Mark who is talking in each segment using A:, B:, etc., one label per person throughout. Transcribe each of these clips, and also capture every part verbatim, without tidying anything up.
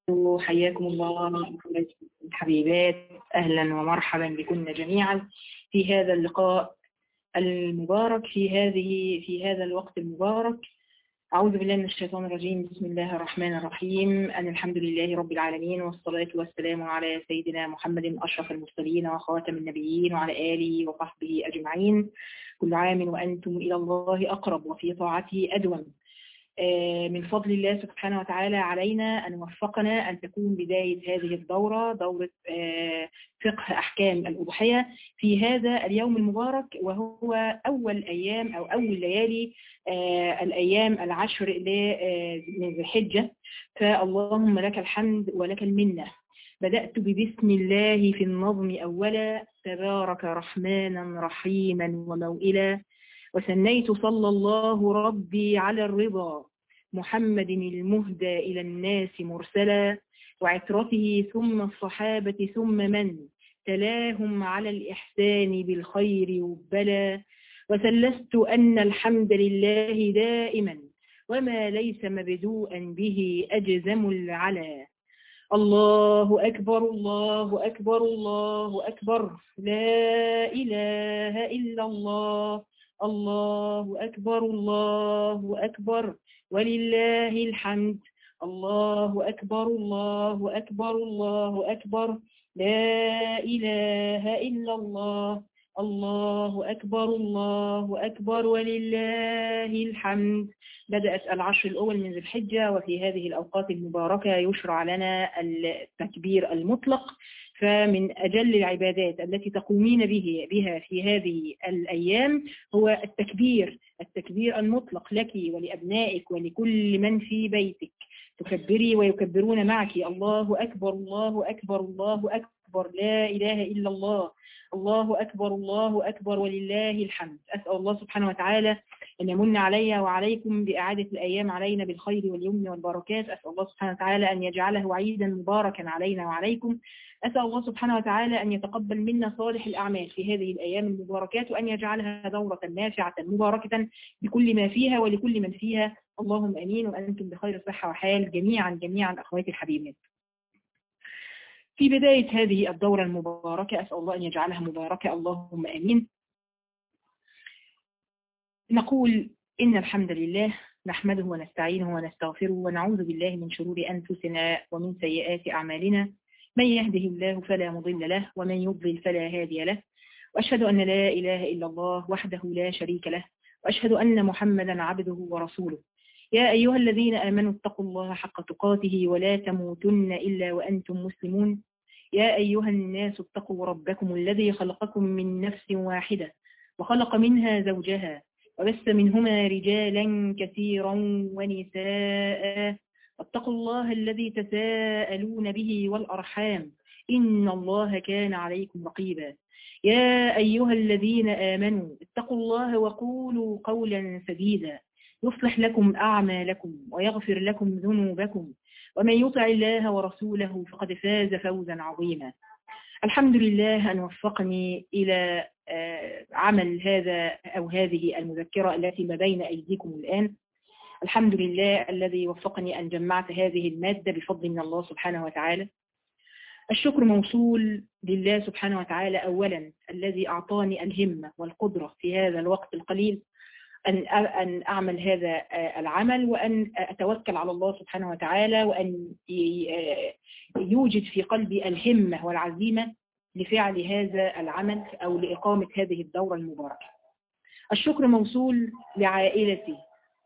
A: حياكم الله الحبيبات، أهلا ومرحبا بكم جميعا في هذا اللقاء المبارك في هذه في هذا الوقت المبارك. أعوذ بالله من الشيطان الرجيم. بسم الله الرحمن الرحيم. أن الحمد لله رب العالمين، والصلاة والسلام على سيدنا محمد أشرف المرسلين وخاتم النبيين وعلى آله وصحبه أجمعين. كل عام وأنتم إلى الله أقرب وفي طاعته أدوم. من فضل الله سبحانه وتعالى علينا أن وفقنا أن تكون بداية هذه الدورة دورة فقه أحكام الأضحية في هذا اليوم المبارك، وهو أول أيام أو أول ليالي الأيام العشر من ذي الحجة. فاللهم لك الحمد ولك المنة. بدأت ببسم الله في النظم أولا، تبارك رحمانا رحيما وموئلا، وثنيت صلى الله ربي على الرضا محمد المهدى إلى الناس مرسلا، وعترته ثم الصحابة ثم من تلاهم على الإحسان بالخير وبلا، وثلثت أن الحمد لله دائما وما ليس مبدوءا به أجزم العلا. الله أكبر الله أكبر الله أكبر، لا إله إلا الله، الله أكبر الله أكبر ولله الحمد. الله أكبر الله أكبر الله أكبر، لا إله إلا الله، الله أكبر الله أكبر ولله الحمد. بدأت العشر الأول من ذي الحجة، وفي هذه الأوقات المباركة يشرع لنا التكبير المطلق. فمن أجل العبادات التي تقومين به بها في هذه الأيام هو التكبير التكبير المطلق لك ولأبنائك ولكل من في بيتك. تكبري ويكبرون معك. الله أكبر الله أكبر الله أكبر، لا إله إلا الله، الله أكبر الله أكبر ولله الحمد. أسأل الله سبحانه وتعالى أن يمن علي وعليكم بإعادة الأيام علينا بالخير واليمن والبركات. أسأل الله سبحانه وتعالى أن يجعله عيدا مباركا علينا وعليكم. أسأل الله سبحانه وتعالى أن يتقبل منا صالح الأعمال في هذه الأيام المباركات، وأن يجعلها دورة نافعة مباركة بكل ما فيها ولكل من فيها. اللهم أمين، وأنتم بخير صحة وحال جميعا جميعا أخواتي الحبيبات. في بداية هذه الدورة المباركة أسأل الله أن يجعلها مباركة، اللهم أمين. نقول إن الحمد لله نحمده ونستعينه ونستغفره ونعوذ بالله من شرور أنفسنا ومن سيئات أعمالنا. من يهده الله فلا مضل له، ومن يضلل فلا هادي له، وأشهد أن لا إله إلا الله وحده لا شريك له، وأشهد أن محمدا عبده ورسوله. يا أيها الذين آمنوا اتقوا الله حق تقاته ولا تموتن إلا وأنتم مسلمون. يا أيها الناس اتقوا ربكم الذي خلقكم من نفس واحدة وخلق منها زوجها وبث منهما رجالا كثيرا ونساء، واتقوا الله الذي تساءلون به والأرحام، إن الله كان عليكم رقيبا. يا أيها الذين آمنوا اتقوا الله وقولوا قولا سديدا يصلح لكم أعمالكم ويغفر لكم ذنوبكم، ومن يطع الله ورسوله فقد فاز فوزا عظيما. الحمد لله أن وفقني إلى عمل هذا أو هذه المذكرة التي ما بين أيديكم الآن. الحمد لله الذي وفقني أن جمعت هذه المادة بفضل من الله سبحانه وتعالى. الشكر موصول لله سبحانه وتعالى أولا، الذي أعطاني الهمة والقدرة في هذا الوقت القليل أن أن أعمل هذا العمل، وأن أتوكل على الله سبحانه وتعالى، وأن يوجد في قلبي الهمة والعزيمة لفعل هذا العمل أو لإقامة هذه الدورة المباركة. الشكر موصول لعائلتي.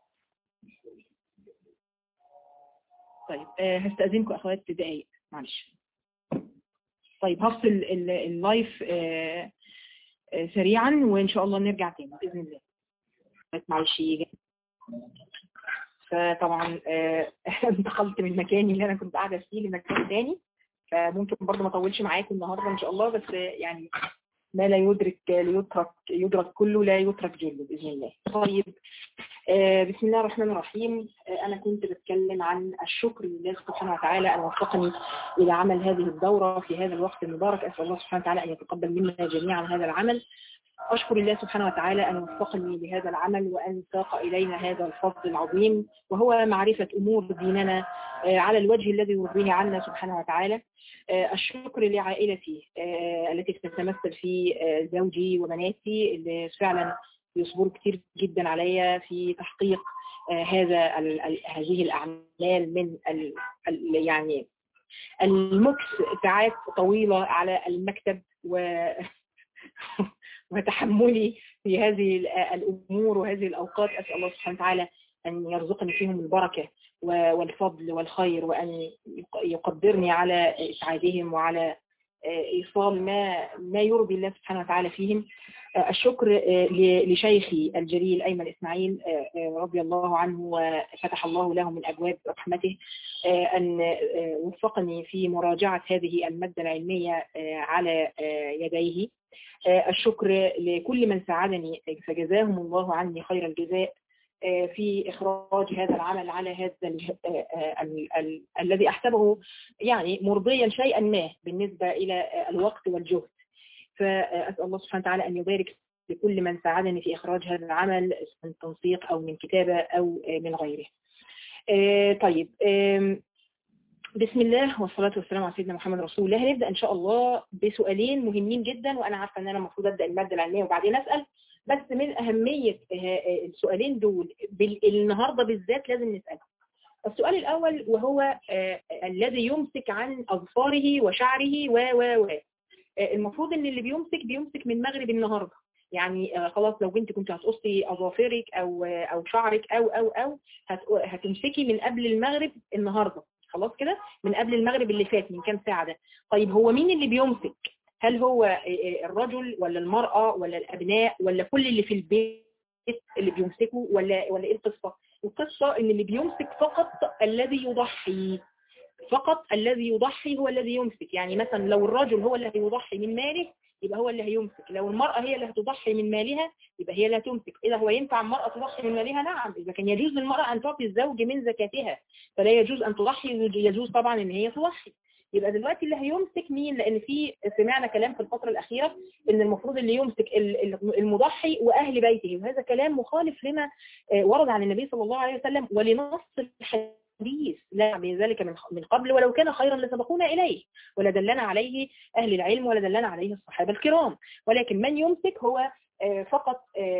A: طيب هستأذنكم أخوات دقايق معلش. طيب هفصل اللايف سريعا وإن شاء الله نرجع تاني بإذن الله. معلش. فطبعا انتقلت من مكاني اللي انا كنت قاعده فيه لمكان تاني، فممكن برضه ما اطولش معاكم النهارده ان شاء الله، بس يعني ما لا يدرك ليترك يدرك كله لا يترك جله باذن الله. طيب بسم الله الرحمن الرحيم. انا كنت بتكلم عن الشكر لله سبحانه وتعالى ان وفقني الى عمل هذه الدوره في هذا الوقت المبارك. اسال الله سبحانه وتعالى ان يتقبل منا جميعا هذا العمل. أشكر الله سبحانه وتعالى أن وفقني لهذا العمل وأن ساق إلينا هذا الفضل العظيم، وهو معرفة أمور ديننا على الوجه الذي يرضيه عنا سبحانه وتعالى. الشكر لعائلتي التي تتمثل في زوجي وبناتي اللي فعلا يصبروا كتير جدا عليا في تحقيق هذا هذه الأعمال من ال يعني المكس ساعات طويلة على المكتب و وتحملي في هذه الأمور وهذه الأوقات. أسأل الله سبحانه وتعالى أن يرزقني فيهم البركة والفضل والخير، وأن يقدرني على إسعادهم وعلى إيصال ما ما يرضي الله سبحانه وتعالى فيهم. الشكر لشيخي الجليل أيمن إسماعيل رضي الله عنه وفتح الله له من أبواب رحمته أن وفقني في مراجعة هذه المادة العلمية على يديه. الشكر لكل من ساعدني فجزاهم الله عني خير الجزاء في إخراج هذا العمل على هذا ال ال ال الذي أحسبه يعني مرضيا شيئا ما بالنسبة إلى الوقت والجهد. فأسأل الله سبحانه وتعالى أن يبارك لكل من ساعدني في إخراج هذا العمل من تنسيق أو من كتابة أو من غيره. طيب، بسم الله والصلاة والسلام على سيدنا محمد رسول الله. هنبدأ إن شاء الله بسؤالين مهمين جدا، وأنا عارفة أن أنا المفروض أبدأ المادة العلمية وبعدين أسأل، بس من أهمية السؤالين دول النهاردة بالذات لازم نسأله. السؤال الأول وهو الذي يمسك عن أظفاره وشعره و و و المفروض أن اللي بيمسك بيمسك من مغرب النهاردة، يعني خلاص لو بنت كنت هتقصي أظافرك أو أو شعرك أو أو أو هتمسكي من قبل المغرب النهاردة، خلاص كده من قبل المغرب اللي فات من كام ساعة ده. طيب هو مين اللي بيمسك؟ هل هو الرجل ولا المرأة ولا الأبناء ولا كل اللي في البيت اللي بيمسكوا ولا ولا إيه القصة؟ القصة إن اللي بيمسك فقط الذي يضحي، فقط الذي يضحي هو الذي يمسك. يعني مثلا لو الرجل هو اللي هيضحي من ماله يبقى هو اللي هيمسك، لو المرأة هي اللي هتضحي من مالها يبقى هي اللي هتمسك. إذا هو ينفع المرأة تضحي من مالها؟ نعم. إذا كان يجوز للمرأة أن تعطي الزوج من زكاتها فلا يجوز أن تضحي، يجوز طبعا إن هي تضحي. يبقى دلوقتي اللي هيمسك مين؟ لأن في سمعنا كلام في الفترة الأخيرة إن المفروض اللي يمسك المضحي وأهل بيته، وهذا كلام مخالف لما ورد عن النبي صلى الله عليه وسلم ولنص الحديث، لا بذلك من قبل ولو كان خيرا لسبقونا إليه ولا دلنا عليه أهل العلم ولا دلنا عليه الصحابة الكرام. ولكن من يمسك هو فقط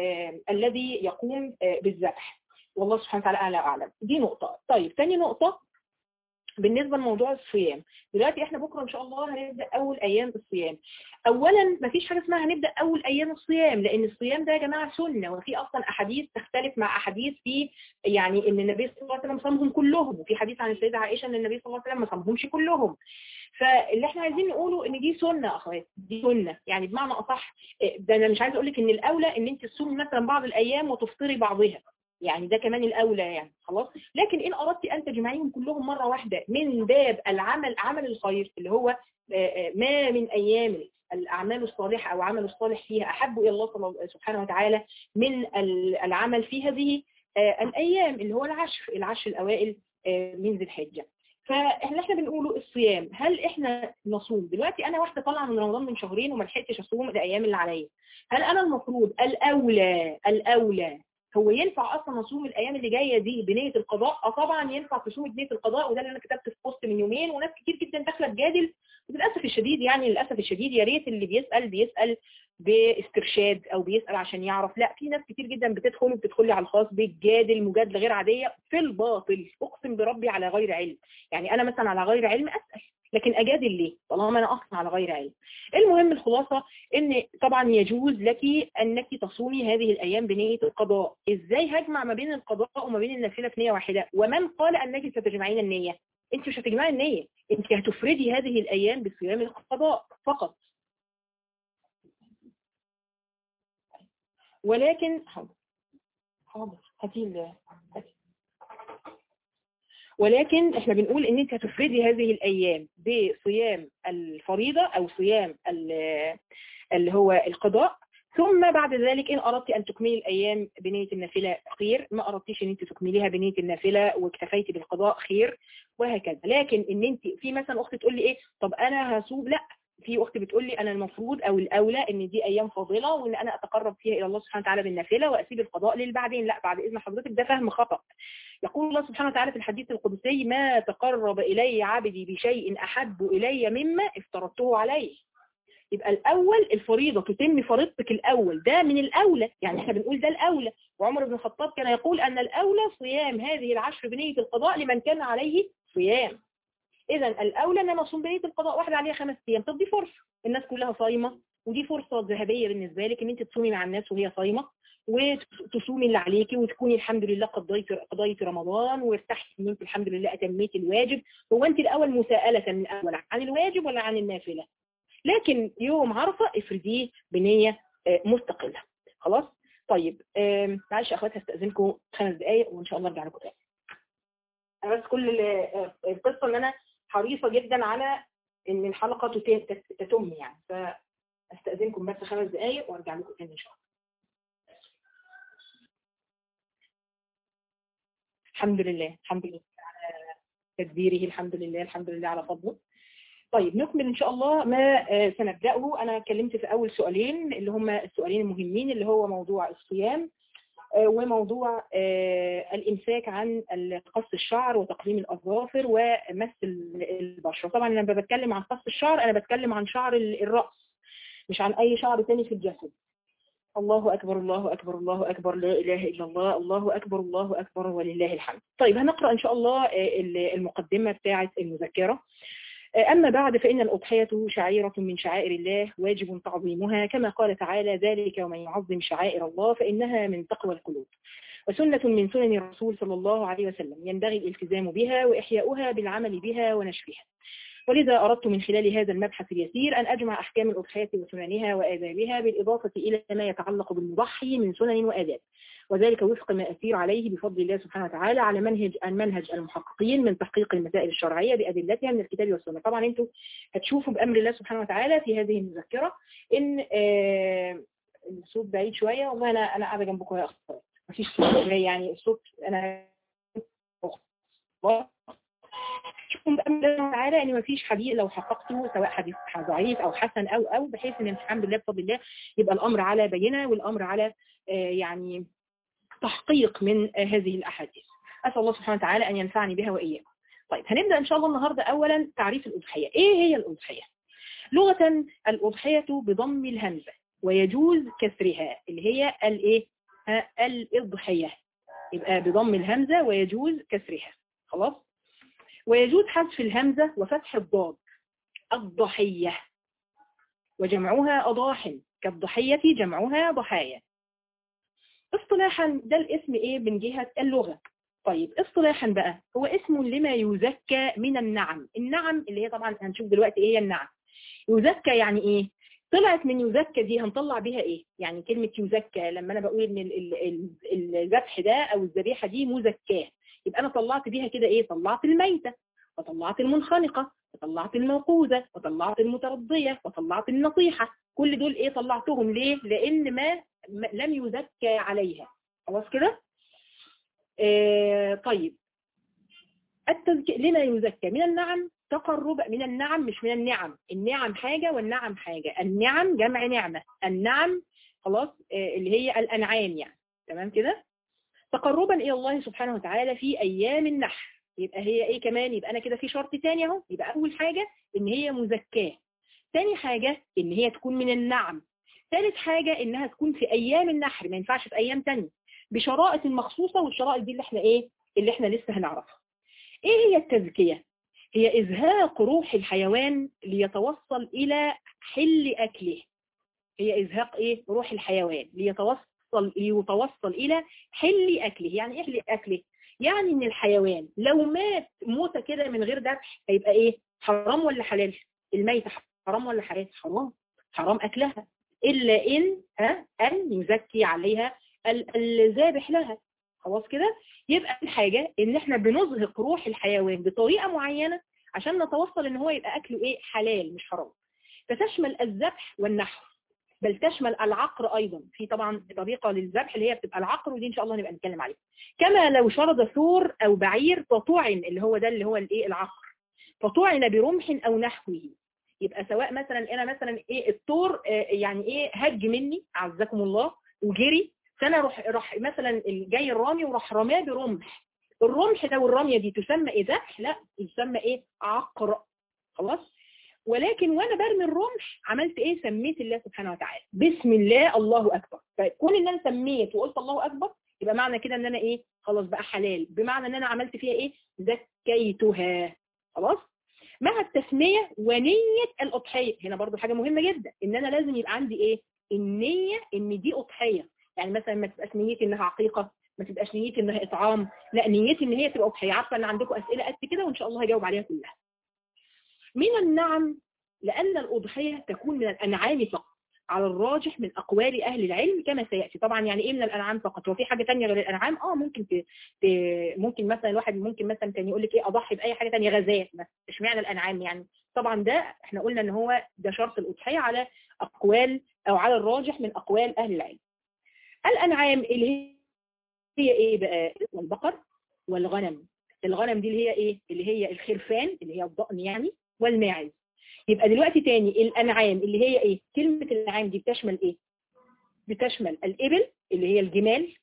A: الذي يقوم بالذبح، والله سبحانه وتعالى أعلى أعلم. دي نقطة. طيب ثاني نقطة بالنسبة لموضوع الصيام. دلوقتي احنا بكرة ان شاء الله هنبدأ اول ايام الصيام. اولا مفيش حاجة اسمها هنبدأ اول ايام الصيام، لان الصيام ده يا جماعة سنة، وفي اصلا احاديث تختلف مع احاديث في يعني ان النبي صلى الله عليه وسلم صامهم كلهم، وفي حديث عن السيدة عائشة ان النبي صلى الله عليه وسلم ما صامهمش كلهم. فاللي احنا عايزين نقوله ان دي سنة اخوات، دي سنة يعني بمعنى اصح. ده انا مش عايز اقول لك ان الاولى ان انت تصومي مثلا بعض الايام وتفطري بعضها، يعني ده كمان الأولى يعني خلاص. لكن إن أردت أن تجمعيهم كلهم مرة واحدة من باب العمل، عمل الخير اللي هو ما من أيام الأعمال الصالحة أو عمل الصالح فيها أحب إلى الله سبحانه وتعالى من العمل في هذه الأيام اللي هو العشر العشر الأوائل من ذي الحجة. فاحنا احنا بنقوله الصيام، هل احنا نصوم دلوقتي؟ انا واحده طالعه من رمضان من شهرين وما لحقتش اصوم الايام اللي عليا، هل انا المفروض الاولى الاولى هو ينفع اصلا اصوم الايام اللي جايه دي بنيه القضاء؟ اه طبعا ينفع تصوم بنيه القضاء، وده اللي انا كتبت في بوست من يومين وناس كتير جدا داخله تجادل، وللاسف الشديد يعني للاسف الشديد يا ريت اللي بيسال بيسال باسترشاد او بيسال عشان يعرف، لا في ناس كتير جدا بتدخل وبتدخل لي على الخاص بتجادل مجادله غير عاديه في الباطل، اقسم بربي على غير علم. يعني انا مثلا على غير علم اسال، لكن اجادل ليه طالما انا اصلا على غير علم؟ المهم الخلاصه ان طبعا يجوز لك انك تصومي هذه الايام بنيه القضاء. ازاي هجمع ما بين القضاء وما بين النافله في نيه واحده؟ ومن قال انك ستجمعين النيه؟ انت مش هتجمعي النيه، انت هتفردي هذه الايام بصيام القضاء فقط. ولكن حاضر حاضر هاتي ولكن احنا بنقول ان انت هتفردي هذه الايام بصيام الفريضة او صيام اللي هو القضاء، ثم بعد ذلك ان اردت ان تكملي الايام بنية النافلة خير، ما اردتيش ان انت تكمليها بنية النافلة واكتفيتي بالقضاء خير، وهكذا. لكن ان انت في مثلا اخت تقول لي ايه، طب انا هصوم، لا في اخت بتقول لي انا المفروض او الاولى ان دي ايام فاضله وان انا اتقرب فيها الى الله سبحانه وتعالى بالنافله واسيب القضاء للبعدين. لا، بعد اذن حضرتك ده فهم خطا. يقول الله سبحانه وتعالى في الحديث القدسي: ما تقرب الي عبدي بشيء احب الي مما افترضته عليه. يبقى الاول الفريضه تتم فريضتك الاول، ده من الاولى، يعني احنا بنقول ده الاولى. وعمر بن الخطاب كان يقول ان الاولى صيام هذه العشر بنيه القضاء لمن كان عليه صيام. اذا الاولى ان انا اصوم بنيه القضاء، واحده عليها خمس ايام، طب دي فرصه الناس كلها صايمه، ودي فرصه ذهبيه بالنسبه لك ان انت تصومي مع الناس وهي صايمه، وتصومي اللي عليكي، وتكوني الحمد لله قضيتي قضيتي رمضان وارتحتي ان انت الحمد لله اتميتي الواجب. هو انت الاول مساءله من اول عن الواجب ولا عن النافله؟ لكن يوم عرفه افرديه بنيه مستقله. خلاص؟ طيب معلش يا اخواتي هستاذنكم خمس دقائق وان شاء الله ارجع لكم تاني. انا بس كل القصه ان انا حريصه جدا على ان الحلقه تتم يعني، فاستاذنكم بس خمس دقائق وارجع لكم تاني ان شاء الله. الحمد لله الحمد لله على تدبيره، الحمد لله الحمد لله على فضله. طيب نكمل ان شاء الله ما سنبداه. انا اتكلمت في اول سؤالين اللي هم السؤالين المهمين، اللي هو موضوع الصيام وموضوع الامساك عن قص الشعر وتقليم الاظافر ومس البشره. طبعا لما بتكلم عن قص الشعر انا بتكلم عن شعر الراس، مش عن اي شعر تاني في الجسد. الله اكبر الله اكبر الله اكبر، لا اله الا الله، الله اكبر الله اكبر ولله الحمد. طيب هنقرا ان شاء الله المقدمه بتاعه المذكره. أما بعد، فإن الأضحية شعيرة من شعائر الله واجب تعظيمها، كما قال تعالى: ذلك ومن يعظم شعائر الله فإنها من تقوى القلوب، وسنة من سنن الرسول صلى الله عليه وسلم ينبغي الالتزام بها وإحياؤها بالعمل بها ونشرها. ولذا أردت من خلال هذا المبحث اليسير أن أجمع أحكام الأضحية وسننها وآدابها بالإضافة إلى ما يتعلق بالمضحي من سنن وآداب، وذلك وفق ما أسير عليه بفضل الله سبحانه وتعالى على منهج المنهج المحققين من تحقيق المسائل الشرعية بأدلتها من الكتاب والسنة. طبعا انتوا هتشوفوا بأمر الله سبحانه وتعالى في هذه المذكرة ان آه الصوت بعيد شوية، والله أنا أنا قاعدة جنبكم يا أخوات، مفيش صوت يعني الصوت أنا شوفوا بأمر الله تعالى ان مفيش حديث لو حققته سواء حديث ضعيف او حسن او او بحيث ان الحمد لله بفضل الله يبقى الامر على بينه والامر على آه يعني تحقيق من هذه الأحاديث. أسأل الله سبحانه وتعالى أن ينفعني بها وإياكم. طيب هنبدأ إن شاء الله النهاردة أولا تعريف الأضحية. إيه هي الأضحية؟ لغة الأضحية بضم الهمزة ويجوز كسرها اللي هي الإيه؟ الإضحية، يبقى بضم الهمزة ويجوز كسرها. خلاص؟ ويجوز حذف الهمزة وفتح الضاد، الضحية، وجمعها أضاحن كالضحية جمعها ضحايا. اصطلاحا ده الاسم ايه من جهة اللغة. طيب اصطلاحا بقى هو اسم لما يزكى من النعم. النعم اللي هي طبعا هنشوف دلوقتي ايه هي النعم. يزكى يعني ايه؟ طلعت من يزكى دي هنطلع بيها ايه؟ يعني كلمة يزكى لما انا بقول ان الذبح ده او الذبيحة دي مزكاة، يبقى انا طلعت بيها كده ايه؟ طلعت الميتة وطلعت المنخنقة وطلعت الموقوذة وطلعت المترضية وطلعت النصيحة. كل دول ايه طلعتهم ليه؟ لان ما لم يزكى عليها. خلاص كده؟ آه طيب التزكية لما يزكى من النعم تقرب من النعم مش من النعم. النعم حاجة والنعم حاجة. النعم جمع نعمة، النعم خلاص آه اللي هي الأنعام يعني. تمام كده؟ تقربا إلى الله سبحانه وتعالى في أيام النحر. يبقى هي ايه كمان؟ يبقى أنا كده في شرط تاني اهو. يبقى أول حاجة إن هي مزكاة، ثاني حاجة إن هي تكون من النعم، ثالث حاجة إنها تكون في أيام النحر، ما ينفعش في أيام تانية بشرائط مخصوصة، والشرائط دي اللي احنا إيه اللي احنا لسه هنعرفها. إيه هي التزكية؟ هي إزهاق روح الحيوان ليتوصل إلى حل أكله. هي إزهاق إيه؟ روح الحيوان ليتوصل ليتوصل إلى حل أكله. يعني إيه حل أكله؟ يعني إن الحيوان لو مات موتة كده من غير ذبح هيبقى إيه؟ حرام ولا حلال؟ الميت حرام ولا حلال؟ حرام، حرام أكلها إلا إن ها أن يزكي عليها الذابح لها. خلاص كده؟ يبقى الحاجة إن إحنا بنزهق روح الحيوان بطريقة معينة عشان نتوصل إن هو يبقى أكله إيه؟ حلال مش حرام. فتشمل الذبح والنحر، بل تشمل العقر أيضا. في طبعا طريقة للذبح اللي هي بتبقى العقر، ودي إن شاء الله نبقى نتكلم عليها. كما لو شرد ثور أو بعير فطعن، اللي هو ده اللي هو الإيه؟ العقر، فطعن برمح أو نحوه. يبقى سواء مثلا انا مثلا ايه الطور يعني ايه هج مني عزكم الله وجري، فانا راح راح مثلا جاي الرامي وراح رماه برمح، الرمح ده والرميه دي تسمى ايه ذبح؟ لا، تسمى ايه؟ عقر. خلاص. ولكن وانا برمي الرمح عملت ايه؟ سميت الله سبحانه وتعالى، بسم الله الله اكبر. فكون ان انا سميت وقلت الله اكبر يبقى معنى كده ان انا ايه؟ خلاص بقى حلال، بمعنى ان انا عملت فيها ايه؟ زكيتها. خلاص. مع التسمية ونية الأضحية، هنا برضو حاجة مهمة جدا، ان انا لازم يبقى عندي ايه؟ النية ان دي أضحية. يعني مثلا ما تبقاش نيتي انها عقيقة، ما تبقاش نيتي انها اطعام، لا نيتي ان هي تبقى أضحية. عارفة ان عندكم اسئلة قد كده وان شاء الله هجاوب عليها كلها. من النعم، لأن الأضحية تكون من الأنعام فقط على الراجح من أقوال أهل العلم كما سيأتي. طبعا يعني إيه من الأنعام فقط؟ هو في حاجة تانية غير الأنعام؟ آه ممكن ت... ت... ممكن مثلا الواحد ممكن مثلا تاني يقول لك إيه أضحي بأي حاجة تانية، غازات مثلا، اشمعنى الأنعام يعني؟ طبعا ده إحنا قلنا إن هو ده شرط الأضحية على أقوال أو على الراجح من أقوال أهل العلم. الأنعام اللي هي إيه بقى؟ والبقر والغنم. الغنم دي اللي هي إيه؟ اللي هي الخرفان اللي هي الضأن يعني، والماعز. يبقى دلوقتي تاني الأنعام اللي هي ايه؟ كلمة الأنعام دي بتشمل ايه؟ بتشمل الإبل اللي هي الجمال،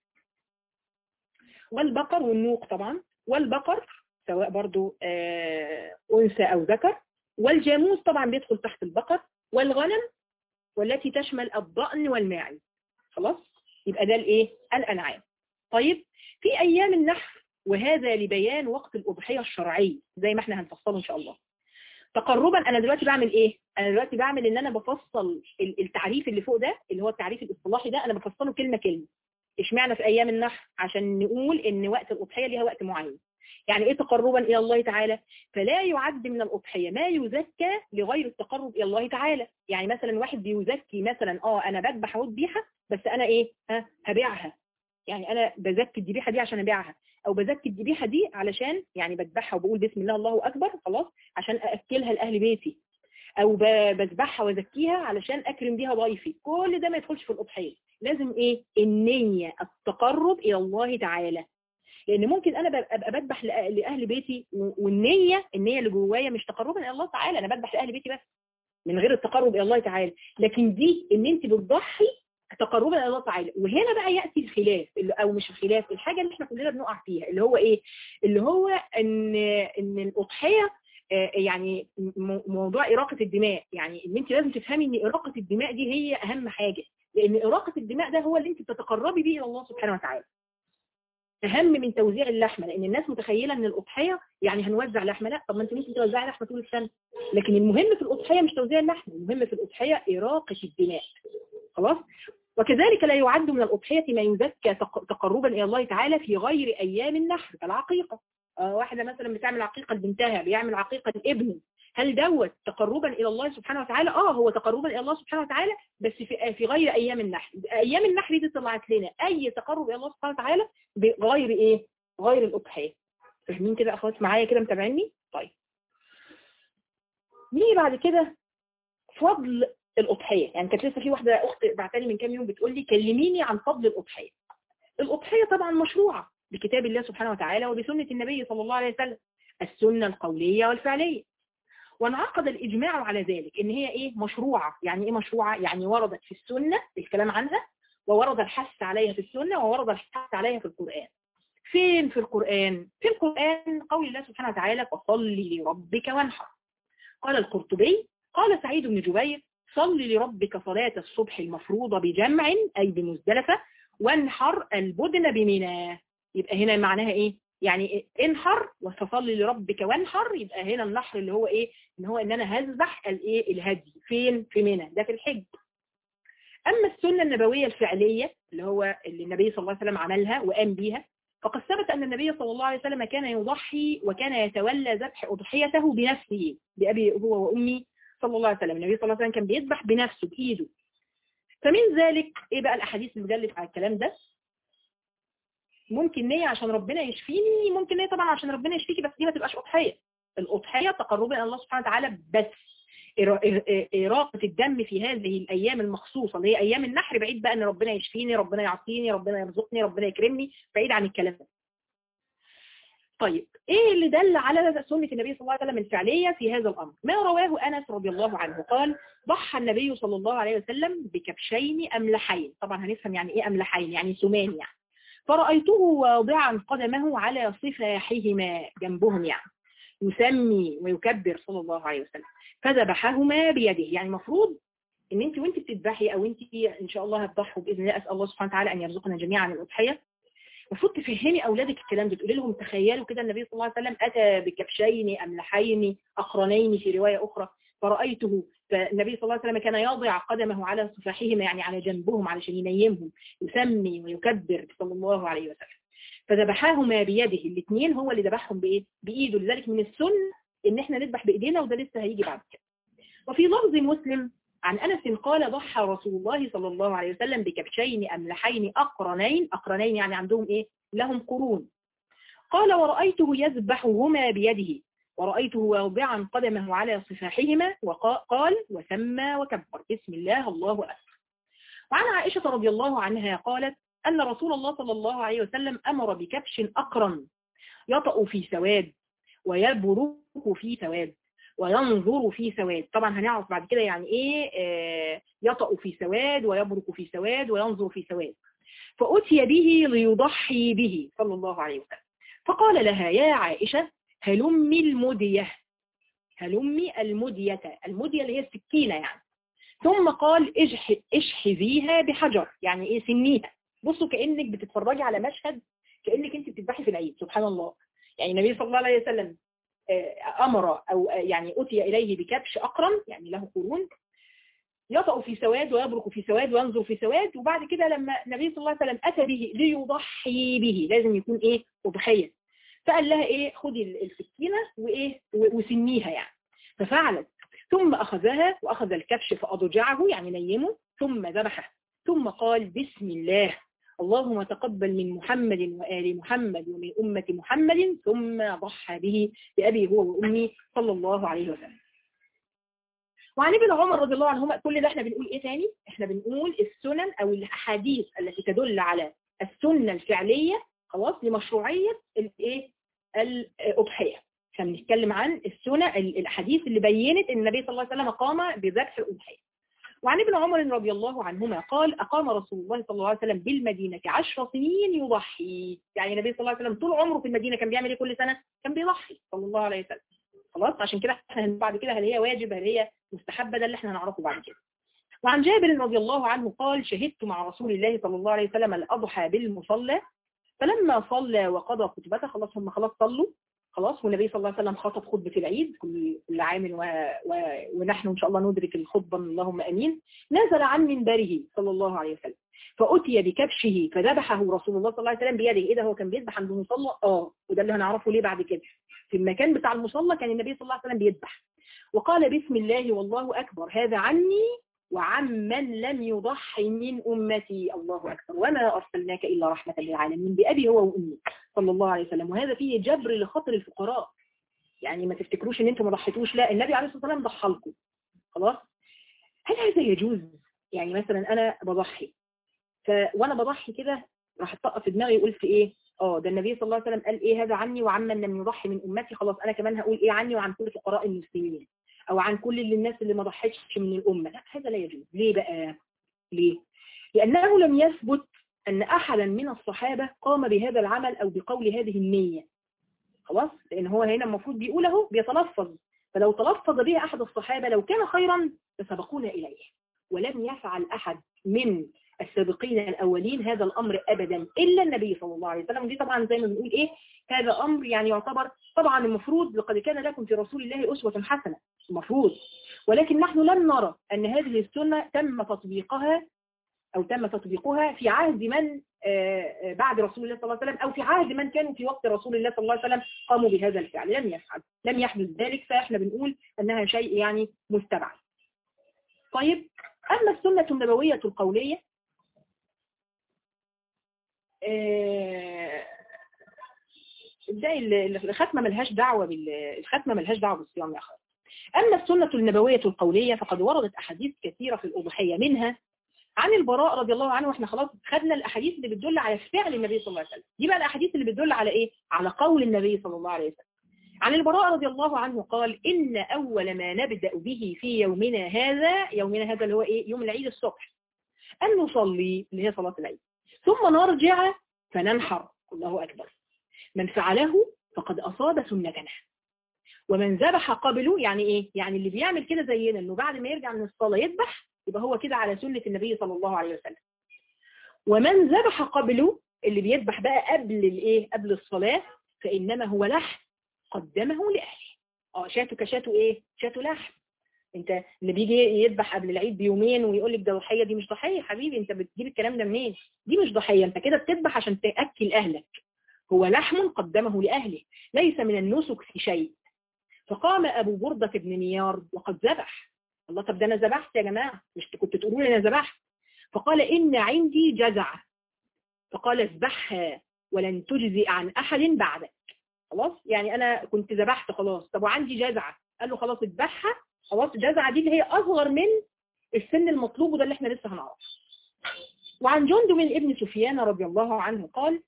A: والبقر والنوق طبعا، والبقر سواء برضو آه أنثى أو ذكر، والجاموس طبعا بيدخل تحت البقر، والغنم والتي تشمل الضأن والماعز. خلاص؟ يبقى ده الايه؟ الأنعام. طيب في أيام النحر، وهذا لبيان وقت الأضحية الشرعي زي ما احنا هنفصله إن شاء الله. تقربا انا دلوقتي بعمل ايه؟ انا دلوقتي بعمل ان انا بفصل التعريف اللي فوق ده اللي هو التعريف الاصطلاحي ده، انا بفصله كلمه كلمه. اشمعنى في ايام النحر؟ عشان نقول ان وقت الاضحيه ليها وقت معين. يعني ايه تقربا الى الله تعالى؟ فلا يعد من الاضحيه ما يزكى لغير التقرب الى الله تعالى. يعني مثلا واحد بيزكي مثلا اه انا بذبح اهو ذبيحه بس انا ايه؟ ها هبيعها. يعني انا بزكي الذبيحه دي عشان ابيعها، او بزكي الذبيحه دي علشان يعني بذبحها وبقول بسم الله الله اكبر خلاص عشان ااكلها لاهل بيتي، او بذبحها وازكيها علشان اكرم بيها ضيفي. كل ده ما يدخلش في الاضحيه. لازم ايه؟ النيه، التقرب الى الله تعالى. لان ممكن انا ابقى بذبح لاهل بيتي والنيه النيه اللي جوايا مش تقربا الى الله تعالى، انا بذبح لاهل بيتي بس من غير التقرب الى الله تعالى. لكن دي ان انت بتضحي تقربا الى الله تعالى. وهنا بقى ياتي الخلاف او مش الخلاف، الحاجه اللي احنا كلنا بنقع فيها اللي هو ايه؟ اللي هو ان ان الاضحيه يعني موضوع اراقه الدماء. يعني ان انت لازم تفهمي ان اراقه الدماء دي هي اهم حاجه، لان اراقه الدماء ده هو اللي انت بتتقربي بيه الى الله سبحانه وتعالى، اهم من توزيع اللحمه. لان الناس متخيله ان الاضحيه يعني هنوزع لحمه، لا. طب ما انت ممكن توزعي لحمه طول السنه، لكن المهم في الاضحيه مش توزيع اللحمه، المهم في الاضحيه اراقه الدماء. خلاص. وكذلك لا يعد من الأضحية ما يزكى تقربا إلى الله تعالى في غير أيام النحر كالعقيقة. آه واحدة مثلا بتعمل عقيقة لبنتها، بيعمل عقيقة لابنه، هل دوت تقربا إلى الله سبحانه وتعالى؟ آه هو تقربا إلى الله سبحانه وتعالى، بس في في غير أيام النحر. أيام النحر دي طلعت لنا أي تقرب إلى الله سبحانه وتعالى بغير إيه؟ غير الأضحية. فاهمين كده أخوات معايا كده متابعيني؟ طيب نيجي بعد كده فضل الأضحية. يعني كانت لسه في واحدة أخت بعتلي من كام يوم بتقول لي كلميني عن فضل الأضحية. الأضحية طبعا مشروعة بكتاب الله سبحانه وتعالى وبسنة النبي صلى الله عليه وسلم، السنة القولية والفعلية. وانعقد الإجماع على ذلك إن هي إيه؟ مشروعة. يعني إيه مشروعة؟ يعني وردت في السنة الكلام عنها، وورد الحث عليها في السنة، وورد الحث عليها في القرآن. فين في القرآن؟ في القرآن قول الله سبحانه وتعالى فصل لربك وانحر. قال القرطبي قال سعيد بن جبير صل لربك صلاة الصبح المفروضة بجمع أي بمزدلفة، وانحر البدن بمنى. يبقى هنا معناها إيه؟ يعني انحر وتصل لربك وانحر، يبقى هنا النحر اللي هو إيه؟ إن هو إن أنا هذبح الإيه؟ الهدي. فين؟ في منى، ده في الحج. أما السنة النبوية الفعلية اللي هو اللي النبي صلى الله عليه وسلم عملها وقام بيها، فقد ثبت أن النبي صلى الله عليه وسلم كان يضحي وكان يتولى ذبح أضحيته بنفسه بأبي هو وأمي صلى الله عليه وسلم. النبي صلى الله عليه وسلم كان بيذبح بنفسه بإيده. فمن ذلك إيه بقى الأحاديث اللي بتدل على الكلام ده؟ ممكن نية عشان ربنا يشفيني، ممكن نية طبعا عشان ربنا يشفيكي، بس دي ما تبقاش أضحية. الأضحية تقربا إلى الله سبحانه وتعالى بس. إراقة الدم في هذه الأيام المخصوصة اللي هي أيام النحر، بعيد بقى أن ربنا يشفيني، ربنا يعطيني، ربنا يرزقني، ربنا يكرمني، بعيد عن الكلام ده.
B: طيب ايه اللي دل على سنة النبي صلى الله عليه وسلم الفعلية في هذا الامر؟ ما رواه انس رضي الله عنه قال ضحى النبي صلى الله عليه وسلم بكبشين املحين. طبعا هنفهم يعني ايه املحين، يعني سمان يعني. فرأيته واضعا قدمه على صفاحهما جنبهم يعني، يسمي ويكبر صلى الله عليه وسلم، فذبحهما بيده. يعني المفروض ان انت وانت بتذبحي او انت ان شاء الله هتضحوا باذن الله، اسال الله سبحانه وتعالى ان يرزقنا جميعا الاضحيه، المفروض تفهمي اولادك الكلام ده، تقولي لهم تخيلوا كده النبي صلى الله عليه وسلم اتى بكبشين املحين اقرنين في روايه اخرى، فرأيته، فالنبي صلى الله عليه وسلم كان يضع قدمه على صفاحهما يعني على جنبهم علشان ينيمهم، يسمي ويكبر صلى الله عليه وسلم، فذبحاهما بيده. الاثنين هو اللي ذبحهم بايه؟ بايده. لذلك من السنه ان احنا نذبح بايدينا، وده لسه هيجي بعد كده. وفي لفظ مسلم عن أنس قال ضحى رسول الله صلى الله عليه وسلم بكبشين أملحين أقرنين. أقرنين يعني عندهم إيه؟ لهم قرون. قال ورأيته يذبحهما بيده، ورأيته واضعا قدمه على صفاحهما، وقال وسمى وكبر بسم الله الله أكبر. وعن عائشة رضي الله عنها قالت أن رسول الله صلى الله عليه وسلم أمر بكبش أقرن يطأ في سواد ويبرك في سواد وينظر في سواد. طبعا هنعرف بعد كده يعني ايه آه يطأ في سواد ويبرك في سواد وينظر في سواد. فأتي به ليضحي به صلى الله عليه وسلم، فقال لها يا عائشة هلمي المدية، هلمي المدية، المدية اللي هي السكينة يعني. ثم قال اجح اشحذيها بحجر، يعني ايه سنيها. بصوا كأنك بتتفرجي على مشهد، كأنك انت بتذبحي في العيد. سبحان الله. يعني النبي صلى الله عليه وسلم أمر أو يعني أتي إليه بكبش أقرن يعني له قرون يطأ في سواد ويبرك في سواد وينظر في سواد. وبعد كده لما النبي صلى الله عليه وسلم أتى به ليضحي به، لازم يكون إيه؟ أضحية. فقال لها إيه؟ خدي السكينة وإيه؟ وسنيها يعني. ففعلت، ثم أخذها وأخذ الكبش فأضجعه يعني نيمه، ثم ذبحه، ثم قال بسم الله اللهم تقبل من محمد وآل محمد ومن أمة محمد، ثم ضحى به بأبي هو وأمي صلى الله عليه وسلم. وعن ابن عمر رضي الله عنهما، كل ده احنا بنقول ايه تاني؟ احنا بنقول السنن او الاحاديث التي تدل على السنة الفعلية خلاص لمشروعية الايه؟ الأضحية. احنا بنتكلم عن السنن الاحاديث اللي بينت ان النبي صلى الله عليه وسلم قام بذبح الأضحية. وعن ابن عمر رضي الله عنهما قال أقام رسول الله صلى الله عليه وسلم بالمدينة عشر سنين يضحي. يعني النبي صلى الله عليه وسلم طول عمره في المدينة كان بيعمل ايه كل سنة؟ كان بيضحي صلى الله عليه وسلم. خلاص عشان كده احنا بعد كده هل هي واجب هل هي مستحبة، ده اللي احنا هنعرفه بعد كده. وعن جابر رضي الله عنه قال شهدت مع رسول الله صلى الله عليه وسلم الأضحى بالمصلى، فلما صلى وقضى خطبته، خلاص هم خلاص صلوا خلاص، والنبي صلى الله عليه وسلم خطب خطبة العيد كل كل عام و... و... ونحن إن شاء الله ندرك الخطبة اللهم أمين. نزل عن منبره صلى الله عليه وسلم فأتي بكبشه فذبحه رسول الله صلى الله عليه وسلم بيده. إيه ده؟ هو كان بيذبح عند المصلى؟ آه، وده اللي هنعرفه ليه بعد كده. في المكان بتاع المصلى كان النبي صلى الله عليه وسلم بيذبح، وقال بسم الله والله أكبر هذا عني وعمن لم يضحي من أمتي الله أكبر وما أرسلناك إلا رحمة للعالمين بأبي هو وأمي صلى الله عليه وسلم. وهذا فيه جبر لخطر الفقراء، يعني ما تفتكروش ان انتم ما ضحيتوش، لا النبي عليه الصلاة والسلام ضحى لكم خلاص. هل هذا يجوز؟ يعني مثلا انا بضحي ف... وانا بضحي كده راح اتطق في دماغي قلت ايه؟ اه ده النبي صلى الله عليه وسلم قال ايه هذا عني وعمن لم يضحي من امتي، خلاص انا كمان هقول ايه عني وعن كل فقراء المسلمين او عن كل اللي الناس اللي ما ضحتش من الامه. لا هذا لا يجوز. ليه بقى؟ ليه؟ لانه لم يثبت ان احدا من الصحابه قام بهذا العمل او بقول هذه النيه خلاص، لان هو هنا المفروض بيقول اهو بيتلفظ، فلو تلفظ به احد الصحابه لو كان خيرا لسبقونا اليه، ولم يفعل احد من السابقين الاولين هذا الامر ابدا الا النبي صلى الله عليه وسلم. ودي طبعا زي ما بنقول ايه، هذا امر يعني يعتبر طبعا المفروض لقد كان لكم في رسول الله اسوه حسنه المفروض، ولكن نحن لم نرى ان هذه السنه تم تطبيقها أو تم تطبيقها في عهد من بعد رسول الله صلى الله عليه وسلم أو في عهد من كانوا في وقت رسول الله صلى الله عليه وسلم قاموا بهذا الفعل. لم يفعل، لم يحدث ذلك، فإحنا بنقول أنها شيء يعني مستبعد. طيب أما السنة النبوية القولية الختمة ملهاش دعوة بالختمة ملهاش دعوة بالصيام يا أخوان. أما السنة النبوية القولية فقد وردت أحاديث كثيرة في الأضحية، منها عن البراء رضي الله عنه، واحنا خلاص خدنا الاحاديث اللي بتدل على فعل النبي صلى الله عليه وسلم، دي بقى الاحاديث اللي بتدل على ايه؟ على قول النبي صلى الله عليه وسلم. عن البراء رضي الله عنه قال: إن أول ما نبدأ به في يومنا هذا، يومنا هذا اللي هو إيه؟ يوم العيد الصبح، أن نصلي اللي هي صلاة العيد، ثم نرجع فننحر. الله أكبر. من فعله فقد أصاب سنتنا. ومن ذبح قبله، يعني إيه؟ يعني اللي بيعمل كده زينا، إنه بعد ما يرجع من الصلاة يذبح، يبقى هو كده على سنة النبي صلى الله عليه وسلم. ومن ذبح قبله، اللي بيذبح بقى قبل الإيه؟ قبل الصلاة، فإنما هو لحم قدمه لأهله. اه شاتو كشاتو ايه؟ شاتو لحم. انت اللي بيجي يذبح قبل العيد بيومين ويقول لك ده ضحيه، دي مش ضحيه حبيبي، انت بتجيب الكلام ده منين؟ دي مش ضحيه، انت كده بتذبح عشان تاكل اهلك. هو لحم قدمه لاهله، ليس من النسك في شيء. فقام ابو برده بن نيار وقد ذبح. الله، طب ده انا ذبحت يا جماعه، مش كنت تقولوا لي انا ذبحت؟ فقال: ان عندي جزعه. فقال: اذبحها ولن تجزئ عن احد بعدك. خلاص، يعني انا كنت ذبحت خلاص، طب وعندي جزعه. قال له: خلاص اذبحها. خلاص، الجزعه دي اللي هي اصغر من السن المطلوب، وده اللي احنا لسه هنعرفه. وعن جندب من ابن سفيان رضي الله عنه قال: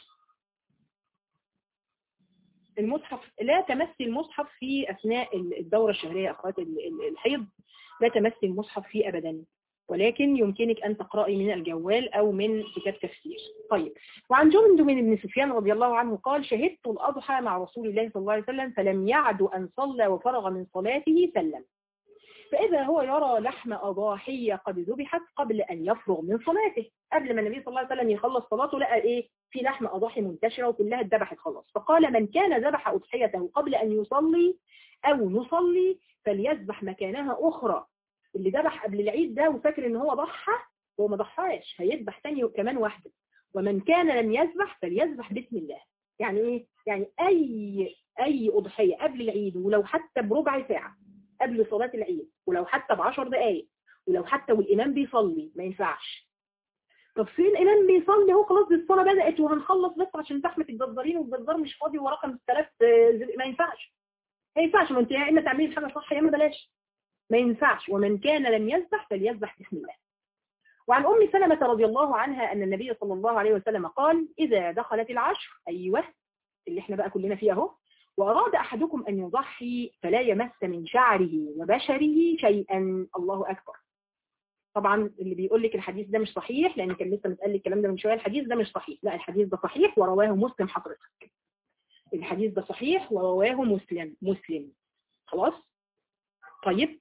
B: المصحف لا تمس المصحف في اثناء الدوره الشهريه، اخوات الحيض لا تمس المصحف فيه ابدا، ولكن يمكنك أن تقرأي من الجوال أو من كتاب تفسير. طيب، وعن جندب بن سفيان رضي الله عنه قال: شهدت الأضحى مع رسول الله صلى الله عليه وسلم، فلم يعد أن صلى وفرغ من صلاته سلم، فإذا هو يرى لحم أضاحية قد ذبحت قبل أن يفرغ من صلاته. قبل ما النبي صلى الله عليه وسلم يخلص صلاته لقى إيه؟ في لحم أضاحي منتشرة وكلها اتذبحت خلاص. فقال: من كان ذبح أضحيته قبل أن يصلي أو نصلي فليذبح مكانها أخرى. اللي ذبح قبل العيد ده وفاكر ان هو ضحى، هو ما ضحاش، هيذبح تاني كمان واحده. ومن كان لم يذبح فليذبح بسم الله. يعني ايه؟ يعني اي اي اضحيه قبل العيد، ولو حتى بربع ساعه قبل صلاه العيد، ولو حتى بعشر دقائق، ولو حتى والامام بيصلي، ما ينفعش. طب فين الامام بيصلي؟ هو خلاص الصلاه بدات وهنخلص بس عشان زحمه الجزارين والجزار مش فاضي وراه خمس آلاف، ما ينفعش. ما ينفعش، ما انت يا اما تعملي حاجه صح يا اما بلاش. ما ينفعش. ومن كان لم يذبح فليذبح بسم الله. وعن أم سلمة رضي الله عنها أن النبي صلى الله عليه وسلم قال: إذا دخلت العشر، أيوة اللي احنا بقى كلنا فيها اهو، وأراد أحدكم أن يضحي فلا يمس من شعره وبشره شيئا. الله أكبر. طبعا اللي بيقول لك الحديث ده مش صحيح، لأن كان لسه متقال الكلام ده من شوية، الحديث ده مش صحيح. لا، الحديث ده صحيح ورواه مسلم حضرتك. الحديث ده صحيح ورواه مسلم مسلم خلاص. طيب،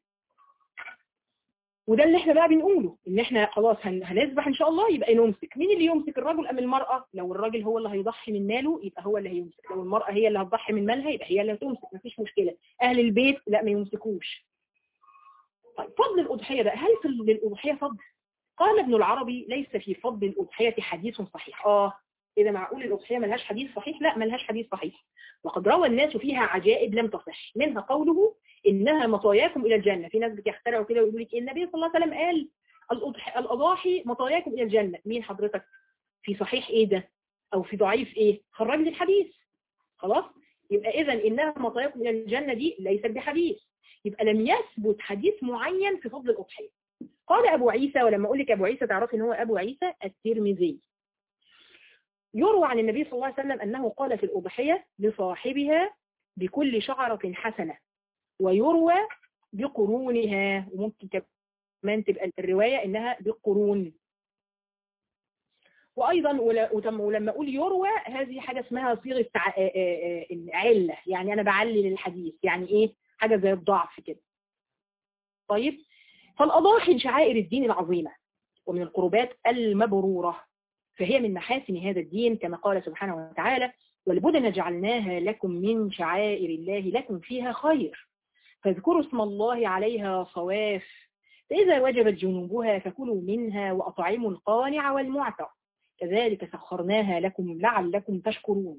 B: وده اللي احنا بقى بنقوله، ان احنا خلاص هنذبح ان شاء الله، يبقى نمسك. مين اللي يمسك، الرجل ام المرأة؟ لو الراجل هو اللي هيضحي من ماله يبقى هو اللي هيمسك، لو المرأة هي اللي هتضحي من مالها يبقى هي اللي هتمسك، مفيش مشكلة. اهل البيت لا ما يمسكوش. طيب، فضل الأضحية بقى، هل في الأضحية فضل؟ قال ابن العربي: ليس في فضل الأضحية حديث صحيح. اه إذا معقول الأضحية ملهاش حديث صحيح؟ لا، ملهاش حديث صحيح. وقد روى الناس فيها عجائب لم تصح، منها قوله: إنها مطاياكم إلى الجنة. في ناس بتخترعوا كده ويقول لك النبي صلى الله عليه وسلم قال الأضاحي مطاياكم إلى الجنة. مين حضرتك؟ في صحيح إيه ده؟ أو في ضعيف إيه؟ خرج لي الحديث. خلاص، يبقى إذا إنها مطاياكم إلى الجنة دي ليست بحديث، يبقى لم يثبت حديث معين في فضل الأضحية. قال أبو عيسى، ولما أقول لك أبو عيسى تعرفي إن هو أبو عيسى الترمذي، يروى عن النبي صلى الله عليه وسلم أنه قال في الأضحية لصاحبها: بكل شعرة حسنة، ويروى بقرونها، وممكن كمان تبقى الرواية إنها بقرون. وأيضا ولما أقول يروى، هذه حاجة اسمها صيغة علة، يعني أنا بعلل الحديث، يعني إيه؟ حاجة زي الضعف كده. طيب، فالأضاحي شعائر الدين العظيمة ومن القربات المبرورة، فهي من محاسن هذا الدين، كما قال سبحانه وتعالى: والبدن جعلناها لكم من شعائر الله لكم فيها خير فاذكروا اسم الله عليها صواف، فإذا وجبت جنوبها فكلوا منها وأطعموا القانع والمعتر كذلك سخرناها لكم لعلكم تشكرون.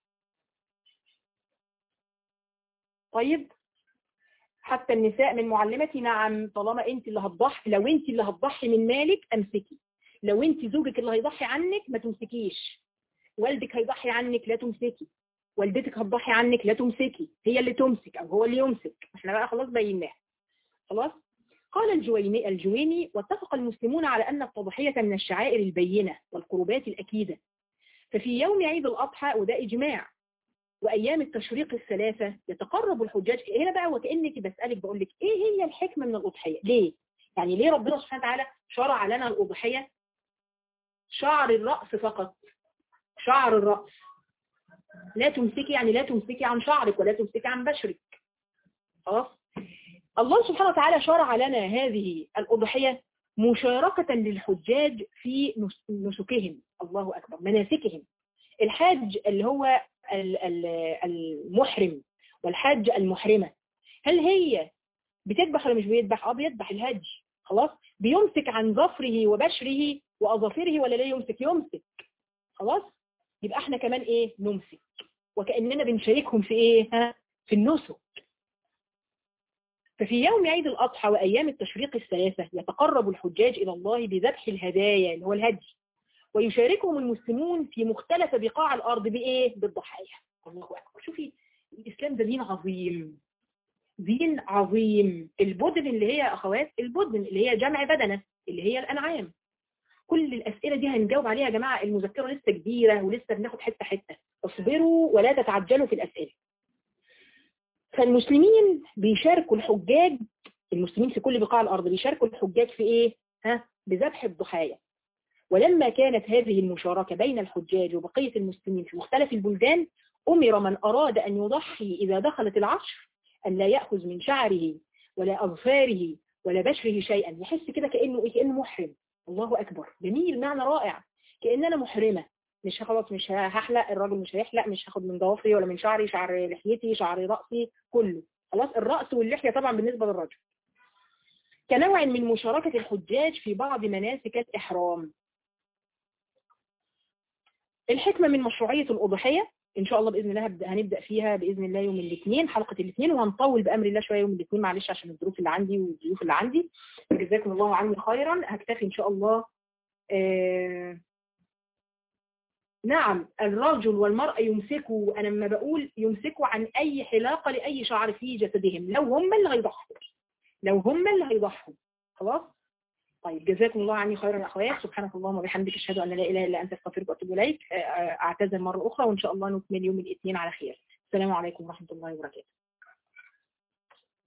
B: طيب، حتى النساء من معلمتي، نعم، طالما انت اللي هتضحي، لو انت اللي هتضحي من مالك امسكي، لو انت زوجك اللي هيضحي عنك ما تمسكيش، والدك هيضحي عنك لا تمسكي، والدتك هتضحي عنك لا تمسكي، هي اللي تمسك او هو اللي يمسك. احنا بقى خلاص بيناها. خلاص. قال الجويني الجويني واتفق المسلمون على أن التضحية من الشعائر البينة والقربات الأكيدة، ففي يوم عيد الأضحى وده إجماع وأيام التشريق الثلاثة يتقرب الحجاج. هنا بقى وكأنك بسألك بقول لك إيه هي الحكمة من الأضحية؟ ليه؟ يعني ليه ربنا سبحانه وتعالى شرع لنا الأضحية شعر الرأس فقط؟ شعر الرأس، لا تمسكي يعني لا تمسكي عن شعرك ولا تمسكي عن بشرك. خلاص؟ الله سبحانه وتعالى شرع لنا هذه الأضحية مشاركة للحجاج في نسكهم، الله أكبر، مناسكهم. الحاج اللي هو المحرم والحاج المحرمة، هل هي بتذبح ولا مش بيذبح؟ اه بيذبح الهج. خلاص، بيمسك عن ظفره وبشره وأظافره ولا لا يمسك؟ يمسك. خلاص، يبقى احنا كمان ايه؟ نمسك، وكأننا بنشاركهم في ايه؟ ها؟ في النسك. ففي يوم عيد الأضحى وأيام التشريق الثلاثة يتقرب الحجاج إلى الله بذبح الهدايا اللي هو الهدي، ويشاركهم المسلمون في مختلف بقاع الأرض بإيه؟ بالضحايا. الله أكبر. شوفي الإسلام ده دين عظيم، دين عظيم. البدن اللي هي أخوات، البدن اللي هي جمع بدنة اللي هي الأنعام. كل الأسئلة دي هنجاوب عليها يا جماعة، المذكرة لسه كبيرة ولسه بناخد حتة حتة، اصبروا ولا تتعجلوا في الأسئلة. فالمسلمين بيشاركوا الحجاج، المسلمين في كل بقاع الأرض بيشاركوا الحجاج في إيه؟ ها؟ بذبح الضحايا. ولما كانت هذه المشاركة بين الحجاج وبقية المسلمين في مختلف البلدان، أمر من أراد أن يضحي إذا دخلت العشر أن لا يأخذ من شعره ولا أظفاره ولا بشره شيئا، يحس كده كأنه إيه؟ كأنه محرم. الله أكبر، جميل، معنى رائع، كأن أنا محرمة، مش خلاص مش هحلق، الراجل مش هيحلق، مش هاخد من ضوافري ولا من شعري، شعر لحيتي، شعر رأسي، كله خلاص. الرأس واللحية طبعا بالنسبة للرجل. كنوع من مشاركة الحجاج في بعض مناسك الإحرام. الحكمة من مشروعية الأضحية إن شاء الله بإذن الله هنبدأ فيها بإذن الله يوم الاثنين، حلقة الاثنين، وهنطول بأمر الله شوية يوم الاثنين، معلش عشان الظروف اللي عندي والضيوف اللي عندي. جزاكم الله عني خيرا. هكتفي إن شاء الله. آه نعم، الرجل والمرأة يمسكوا، أنا لما بقول يمسكوا عن أي حلاقة لأي شعر في جسدهم لو هم اللي هيضحوا، لو هم اللي هيضحوا. خلاص. طيب جزاكم الله عني خيرا يا أخوات. سبحانك اللهم وبحمدك أشهد أن لا إله إلا أنت أستغفرك وأتوب إليك. أعتذر مرة أخرى، وإن شاء الله نكمل يوم الاثنين على خير. السلام عليكم ورحمة الله وبركاته.